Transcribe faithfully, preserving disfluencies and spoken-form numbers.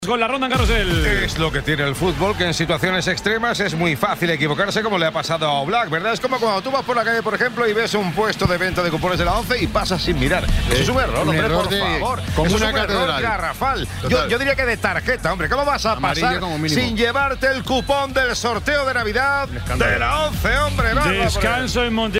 Con la ronda en carrusel. Es lo que tiene el fútbol, que en situaciones extremas es muy fácil equivocarse, como le ha pasado a Oblak, ¿verdad? Es como cuando tú vas por la calle, por ejemplo, y ves un puesto de venta de cupones de la once y pasas sin mirar. Eso es un error, un hombre, error por de- favor. como Eso una es un error catedral. garrafal. Yo, yo diría que de tarjeta, hombre. ¿Cómo vas a Amarillo pasar como mínimo. sin llevarte el cupón del sorteo de Navidad de la once, hombre? Vamos a por él. Descanso en Monte